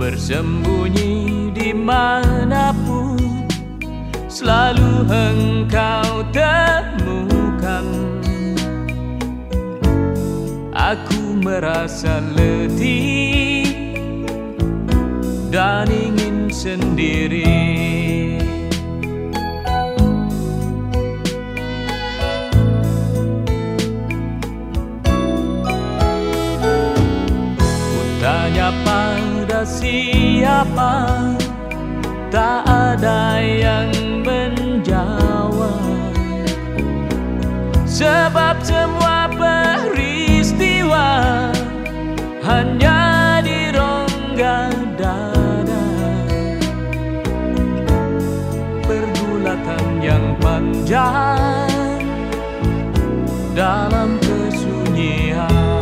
Bersembunyi dimanapun selalu engkau temukan. Aku merasa letih dan ingin sendiri. Tanya pada siapa, tak ada yang menjawab. Sebab semua peristiwa hanya di rongga dada. Pergulatan yang panjang dalam kesunyian.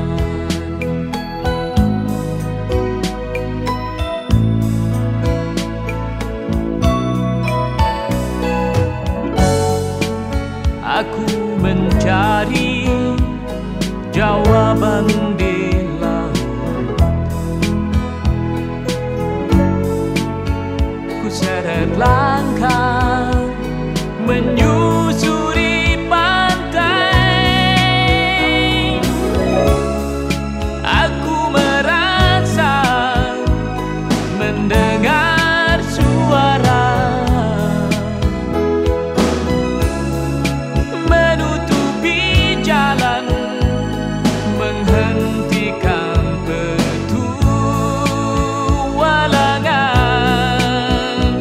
Aku mencari jawaban di laut. Ku seret langkah menyusuri pantai. Aku merasa mendengar suara menghentikan petualangan.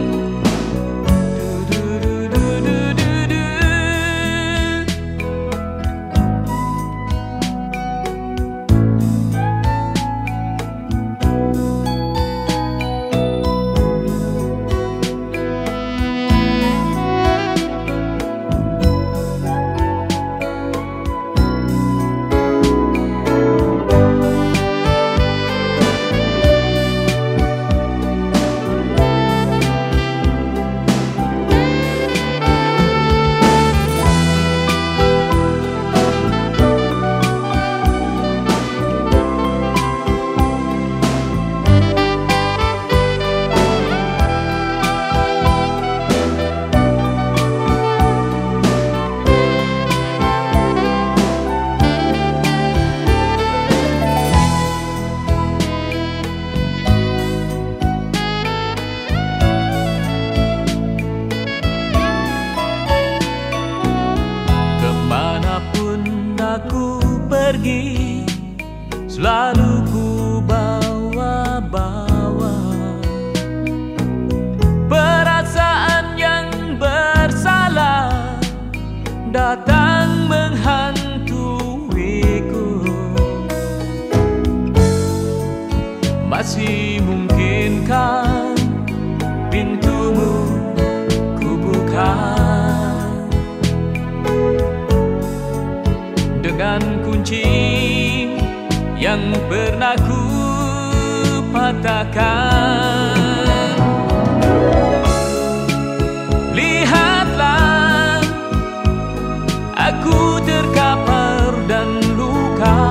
Aku pergi, selalu ku bawa-bawa perasaan yang bersalah datang menghantuiku. Masih mungkinkah pintumu ku buka dengan kunci yang pernah ku patahkan? Lihatlah, aku terkapar dan luka.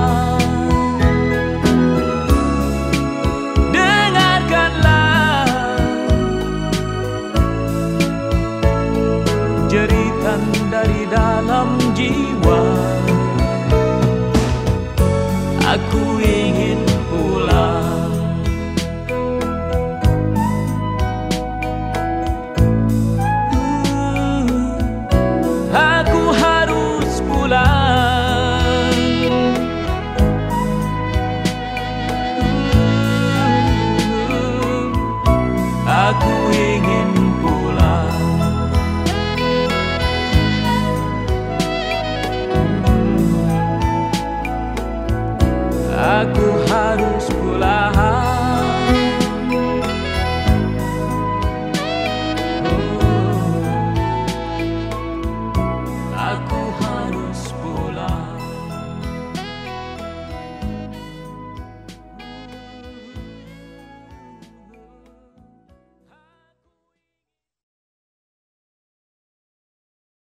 Dengarkanlah jeritan dari dalam jiwa. Aku ingin pulang. Aku harus pulang. Aku ingin